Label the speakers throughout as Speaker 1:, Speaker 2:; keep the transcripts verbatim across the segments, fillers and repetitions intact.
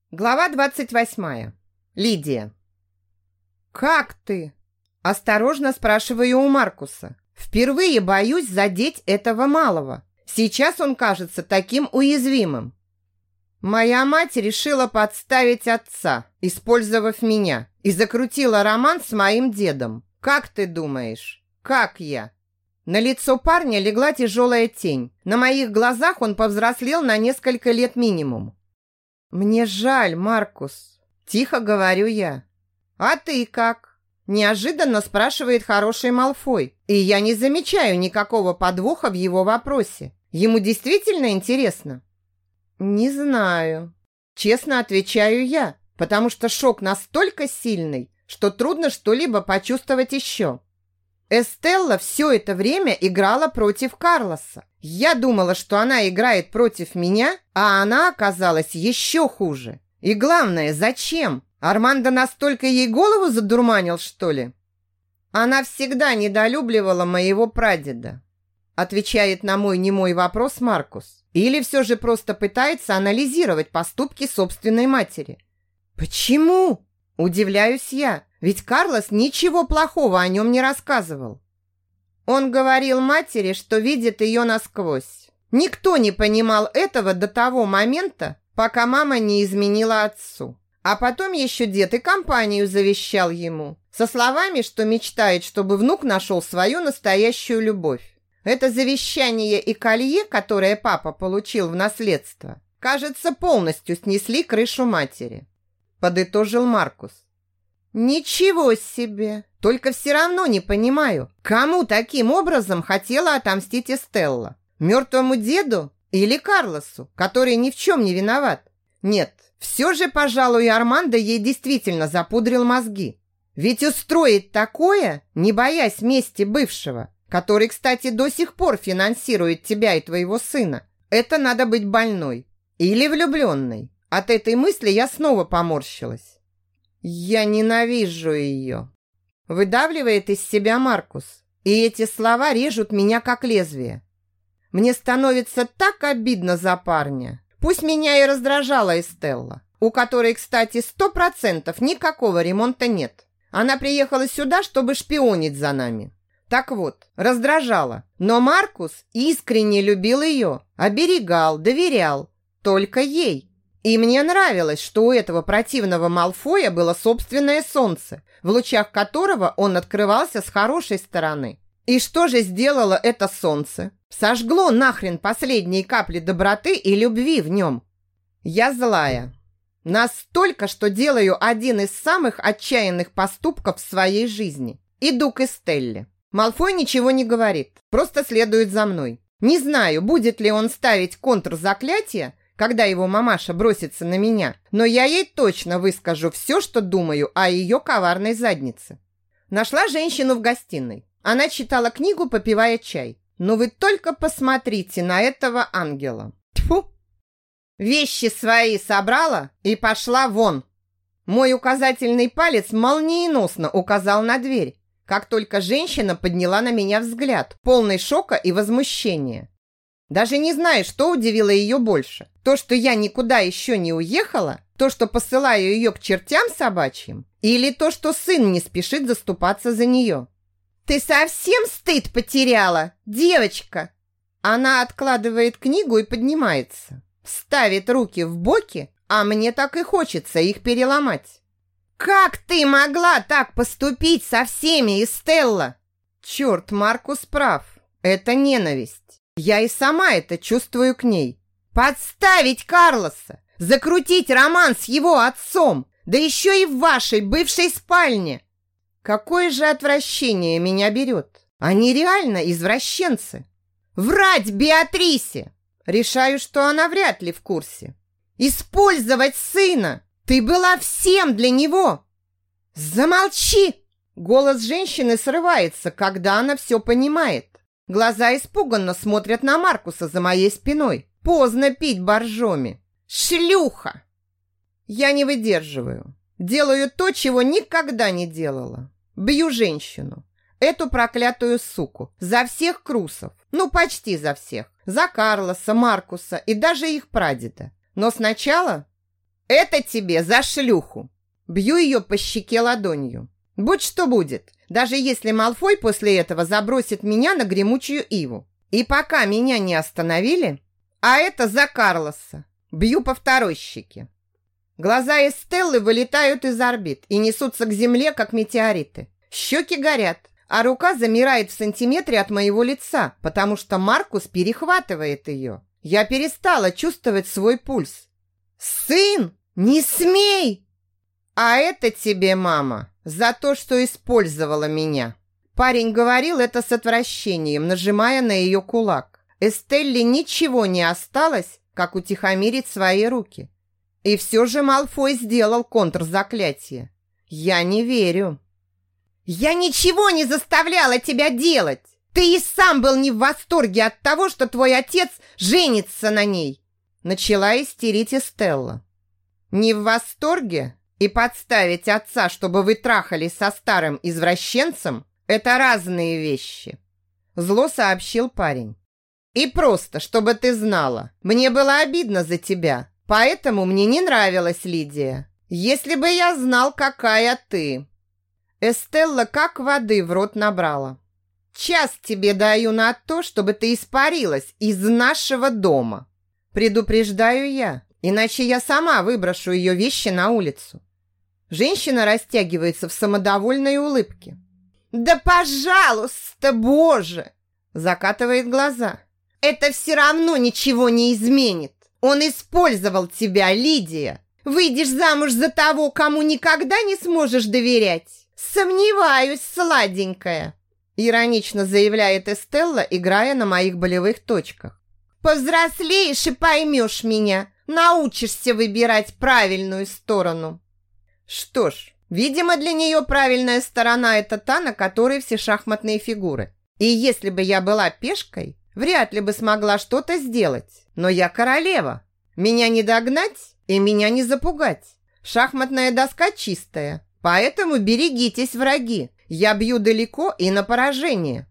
Speaker 1: Глава двадцать восьмая. Лидия. «Как ты?» – осторожно спрашиваю у Маркуса. Впервые боюсь задеть этого малого. Сейчас он кажется таким уязвимым. Моя мать решила подставить отца, использовав меня, и закрутила роман с моим дедом. Как ты думаешь, как я? На лицо парня легла тяжелая тень. На моих глазах он повзрослел на несколько лет минимум. «Мне жаль, Маркус», – тихо говорю я. «А ты как?» – неожиданно спрашивает хороший Малфой, и я не замечаю никакого подвоха в его вопросе. Ему действительно интересно? «Не знаю», – честно отвечаю я, потому что шок настолько сильный, что трудно что-либо почувствовать еще. Эстелла все это время играла против Карлоса. Я думала, что она играет против меня, а она оказалась еще хуже. И главное, зачем? Армандо настолько ей голову задурманил, что ли? Она всегда недолюбливала моего прадеда, отвечает на мой немой вопрос Маркус. Или все же просто пытается анализировать поступки собственной матери. Почему? Удивляюсь я, ведь Карлос ничего плохого о нем не рассказывал. Он говорил матери, что видит ее насквозь. Никто не понимал этого до того момента, пока мама не изменила отцу. А потом еще дед и компанию завещал ему, со словами, что мечтает, чтобы внук нашел свою настоящую любовь. Это завещание и колье, которое папа получил в наследство, кажется, полностью снесли крышу матери, подытожил Маркус. Ничего себе! Только все равно не понимаю, кому таким образом хотела отомстить Эстелла? Мертвому деду или Карлосу, который ни в чем не виноват? Нет, все же, пожалуй, Армандо ей действительно запудрил мозги. Ведь устроить такое, не боясь мести бывшего, который, кстати, до сих пор финансирует тебя и твоего сына, это надо быть больной или влюбленной. От этой мысли я снова поморщилась. «Я ненавижу ее», – выдавливает из себя Маркус, и эти слова режут меня как лезвие. Мне становится так обидно за парня. Пусть меня и раздражала Эстелла, у которой, кстати, сто процентов никакого ремонта нет. Она приехала сюда, чтобы шпионить за нами. Так вот, раздражала, но Маркус искренне любил ее, оберегал, доверял, только ей. И мне нравилось, что у этого противного Малфоя было собственное солнце, в лучах которого он открывался с хорошей стороны. И что же сделало это солнце? Сожгло нахрен последние капли доброты и любви в нем. Я злая. Настолько, что делаю один из самых отчаянных поступков в своей жизни. Иду к Эстелле. Малфой ничего не говорит, просто следует за мной. Не знаю, будет ли он ставить контрзаклятие, когда его мамаша бросится на меня, но я ей точно выскажу все, что думаю о ее коварной заднице. Нашла женщину в гостиной. Она читала книгу, попивая чай. Но вы только посмотрите на этого ангела. Тьфу! Вещи свои собрала и пошла вон. Мой указательный палец молниеносно указал на дверь, как только женщина подняла на меня взгляд, полный шока и возмущения. Даже не знаю, что удивило ее больше. То, что я никуда еще не уехала, то, что посылаю ее к чертям собачьим, или то, что сын не спешит заступаться за нее. «Ты совсем стыд потеряла, девочка!» Она откладывает книгу и поднимается. Ставит руки в боки, а мне так и хочется их переломать. «Как ты могла так поступить со всеми, Эстелла?» Черт, Маркус прав. Это ненависть. Я и сама это чувствую к ней. Подставить Карлоса, закрутить роман с его отцом, да еще и в вашей бывшей спальне. Какое же отвращение меня берет. Они реально извращенцы. Врать Беатрисе. Решаю, что она вряд ли в курсе. Использовать сына. Ты была всем для него. Замолчи. Голос женщины срывается, когда она все понимает. Глаза испуганно смотрят на Маркуса за моей спиной. Поздно пить боржоми. Шлюха! Я не выдерживаю. Делаю то, чего никогда не делала. Бью женщину. Эту проклятую суку. За всех крусов. Ну, почти за всех. За Карлоса, Маркуса и даже их прадеда. Но сначала Это тебе за шлюху. Бью ее по щеке ладонью. Будь что будет, даже если Малфой после этого забросит меня на гремучую иву. И пока меня не остановили, а это за Карлоса, бью по второй щеке. Глаза Эстеллы вылетают из орбит и несутся к земле, как метеориты. Щеки горят, а рука замирает в сантиметре от моего лица, потому что Маркус перехватывает ее. Я перестала чувствовать свой пульс. «Сын, не смей!» «А это тебе, мама, за то, что использовала меня». Парень говорил это с отвращением, нажимая на ее кулак. Эстелле ничего не осталось, как утихомирить свои руки. И все же Малфой сделал контрзаклятие. Я не верю. «Я ничего не заставляла тебя делать! Ты и сам был не в восторге от того, что твой отец женится на ней!» Начала истерить Эстелла. «Не в восторге? И подставить отца, чтобы вы трахались со старым извращенцем, это разные вещи», зло сообщил парень. «И просто, чтобы ты знала, мне было обидно за тебя, поэтому мне не нравилась Лидия. Если бы я знал, какая ты». Эстелла как воды в рот набрала. «Час тебе даю на то, чтобы ты испарилась из нашего дома. Предупреждаю я, иначе я сама выброшу ее вещи на улицу». Женщина растягивается в самодовольной улыбке. «Да пожалуйста, Боже!» Закатывает глаза. «Это все равно ничего не изменит. Он использовал тебя, Лидия. Выйдешь замуж за того, кому никогда не сможешь доверять. Сомневаюсь, сладенькая», иронично заявляет Эстелла, играя на моих болевых точках. «Повзрослеешь и поймешь меня. Научишься выбирать правильную сторону». Что ж, видимо, для нее правильная сторона – это та, на которой все шахматные фигуры. И если бы я была пешкой, вряд ли бы смогла что-то сделать. Но я королева. Меня не догнать и меня не запугать. Шахматная доска чистая, поэтому берегитесь, враги. Я бью далеко и на поражение.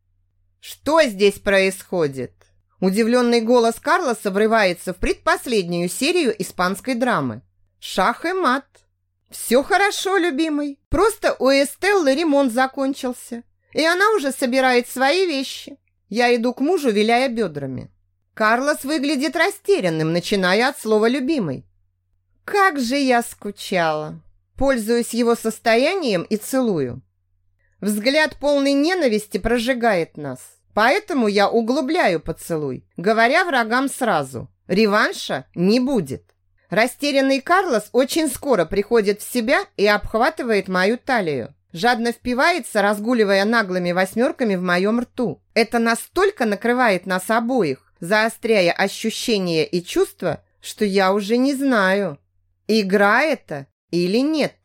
Speaker 1: Что здесь происходит? Удивленный голос Карлоса врывается в предпоследнюю серию испанской драмы. Шах и мат. «Все хорошо, любимый. Просто у Эстеллы ремонт закончился, и она уже собирает свои вещи». Я иду к мужу, виляя бедрами. Карлос выглядит растерянным, начиная от слова «любимый». Как же я скучала. Пользуюсь его состоянием и целую. Взгляд полный ненависти прожигает нас, поэтому я углубляю поцелуй, говоря врагам сразу: реванша не будет. Растерянный Карлос очень скоро приходит в себя и обхватывает мою талию. Жадно впивается, разгуливая наглыми восьмерками в моем рту. Это настолько накрывает нас обоих, заостряя ощущения и чувства, что я уже не знаю, игра это или нет.